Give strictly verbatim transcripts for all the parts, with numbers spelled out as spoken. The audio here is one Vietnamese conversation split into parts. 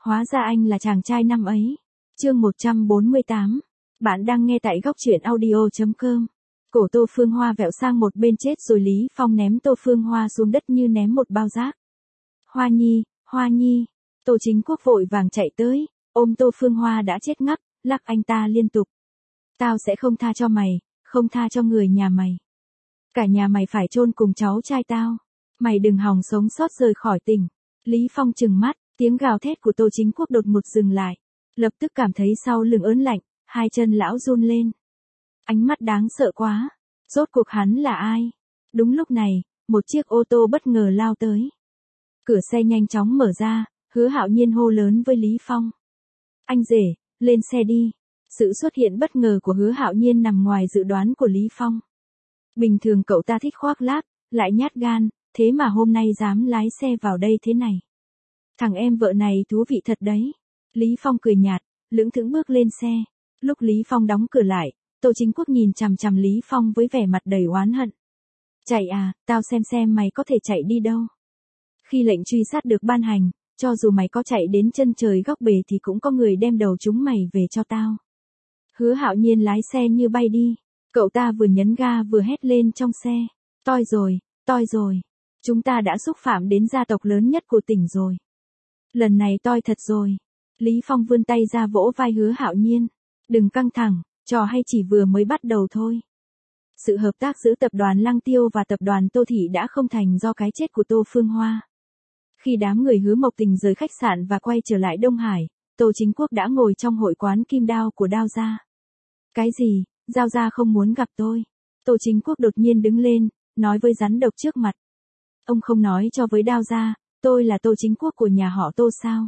Hóa ra anh là chàng trai năm ấy. Chương một trăm bốn mươi tám. Bạn đang nghe tại góc truyện audio chấm com. Cổ Tô Phương Hoa vẹo sang một bên chết rồi Lý Phong ném Tô Phương Hoa xuống đất như ném một bao rác. Hoa Nhi, Hoa Nhi. Tô Chính Quốc vội vàng chạy tới, ôm Tô Phương Hoa đã chết ngắc, lắc anh ta liên tục. Tao sẽ không tha cho mày, không tha cho người nhà mày. Cả nhà mày phải chôn cùng cháu trai tao. Mày đừng hòng sống sót rời khỏi tỉnh. Lý Phong trừng mắt, tiếng gào thét của Tô Chính Quốc đột ngột dừng lại. Lập tức cảm thấy sau lưng ớn lạnh, hai chân lão run lên. Ánh mắt đáng sợ quá. Rốt cuộc hắn là ai? Đúng lúc này, một chiếc ô tô bất ngờ lao tới. Cửa xe nhanh chóng mở ra, Hứa Hạo Nhiên hô lớn với Lý Phong. Anh rể, lên xe đi. Sự xuất hiện bất ngờ của Hứa Hạo Nhiên nằm ngoài dự đoán của Lý Phong. Bình thường cậu ta thích khoác lác, lại nhát gan, thế mà hôm nay dám lái xe vào đây thế này. Thằng em vợ này thú vị thật đấy. Lý Phong cười nhạt, lững thững bước lên xe. Lúc Lý Phong đóng cửa lại, Tô Chính Quốc nhìn chằm chằm Lý Phong với vẻ mặt đầy oán hận. Chạy à, tao xem xem mày có thể chạy đi đâu. Khi lệnh truy sát được ban hành, cho dù mày có chạy đến chân trời góc bể thì cũng có người đem đầu chúng mày về cho tao. Hứa Hạo Nhiên lái xe như bay đi. Cậu ta vừa nhấn ga vừa hét lên trong xe. Toi rồi, toi rồi. Chúng ta đã xúc phạm đến gia tộc lớn nhất của tỉnh rồi. Lần này toi thật rồi. Lý Phong vươn tay ra vỗ vai Hứa Hạo Nhiên. Đừng căng thẳng, trò hay chỉ vừa mới bắt đầu thôi. Sự hợp tác giữa tập đoàn Lăng Tiêu và tập đoàn Tô Thị đã không thành do cái chết của Tô Phương Hoa. Khi đám người Hứa Mộc Tình rời khách sạn và quay trở lại Đông Hải, Tô Chính Quốc đã ngồi trong hội quán Kim Đao của Đao gia. Cái gì, Giao gia không muốn gặp tôi? Tô Chính Quốc đột nhiên đứng lên, nói với rắn độc trước mặt. Ông không nói cho với Đao gia, tôi là Tô Chính Quốc của nhà họ Tô sao?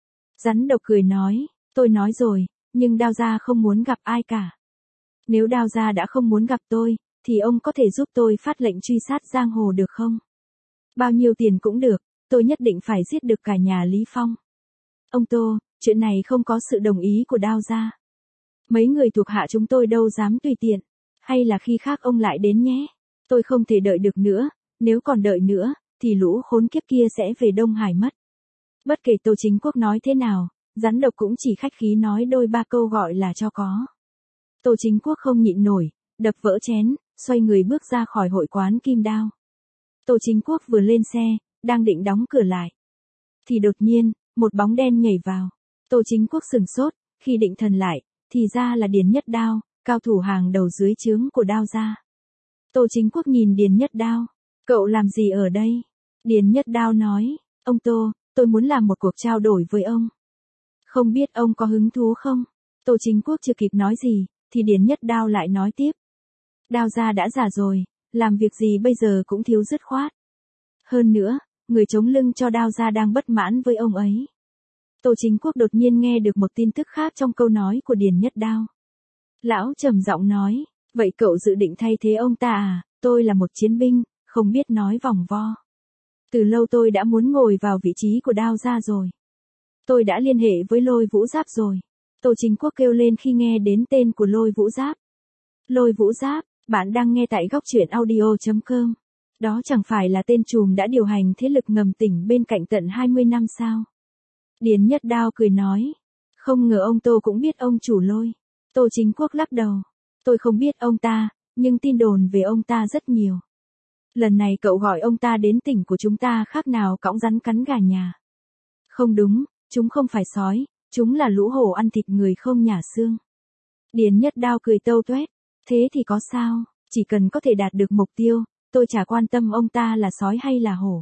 Rắn độc cười nói, tôi nói rồi, nhưng Đao gia không muốn gặp ai cả. Nếu Đao gia đã không muốn gặp tôi, thì ông có thể giúp tôi phát lệnh truy sát giang hồ được không? Bao nhiêu tiền cũng được, tôi nhất định phải giết được cả nhà Lý Phong. Ông Tô, chuyện này không có sự đồng ý của Đao gia. Mấy người thuộc hạ chúng tôi đâu dám tùy tiện. Hay là khi khác ông lại đến nhé. Tôi không thể đợi được nữa, nếu còn đợi nữa, thì lũ khốn kiếp kia sẽ về Đông Hải mất. Bất kể Tô Chính Quốc nói thế nào, rắn độc cũng chỉ khách khí nói đôi ba câu gọi là cho có. Tô Chính Quốc không nhịn nổi, đập vỡ chén, xoay người bước ra khỏi hội quán Kim Đao. Tô Chính Quốc vừa lên xe, đang định đóng cửa lại. Thì đột nhiên, một bóng đen nhảy vào. Tô Chính Quốc sửng sốt, khi định thần lại, thì ra là Điền Nhất Đao, cao thủ hàng đầu dưới trướng của Đao gia. Tô Chính Quốc nhìn Điền Nhất Đao. Cậu làm gì ở đây? Điền Nhất Đao nói, ông Tô, tôi muốn làm một cuộc trao đổi với ông. Không biết ông có hứng thú không? Tô Chính Quốc chưa kịp nói gì, thì Điền Nhất Đao lại nói tiếp. Đao gia đã già rồi, làm việc gì bây giờ cũng thiếu dứt khoát. Hơn nữa, người chống lưng cho Đao gia đang bất mãn với ông ấy. Tô Chính Quốc đột nhiên nghe được một tin tức khác trong câu nói của Điền Nhất Đao. Lão trầm giọng nói, vậy cậu dự định thay thế ông ta à? Tôi là một chiến binh, không biết nói vòng vo. Từ lâu tôi đã muốn ngồi vào vị trí của Đao gia rồi. Tôi đã liên hệ với Lôi Vũ Giáp rồi. Tô Chính Quốc kêu lên khi nghe đến tên của Lôi Vũ Giáp. Lôi Vũ Giáp, bạn đang nghe tại góc truyện audio chấm com. Đó chẳng phải là tên trùm đã điều hành thế lực ngầm tỉnh bên cạnh tận hai mươi năm sao? Điền Nhất Đao cười nói. Không ngờ ông Tô cũng biết ông chủ Lôi. Tô Chính Quốc lắc đầu. Tôi không biết ông ta, nhưng tin đồn về ông ta rất nhiều. Lần này cậu gọi ông ta đến tỉnh của chúng ta khác nào cõng rắn cắn gà nhà. Không đúng, chúng không phải sói, chúng là lũ hổ ăn thịt người không nhả xương. Điền Nhất Đao cười tâu tuét. Thế thì có sao, chỉ cần có thể đạt được mục tiêu, tôi chả quan tâm ông ta là sói hay là hổ.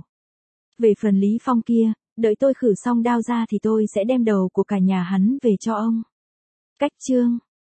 Về phần Lý Phong kia, đợi tôi khử xong Đao gia thì tôi sẽ đem đầu của cả nhà hắn về cho ông. Cách chương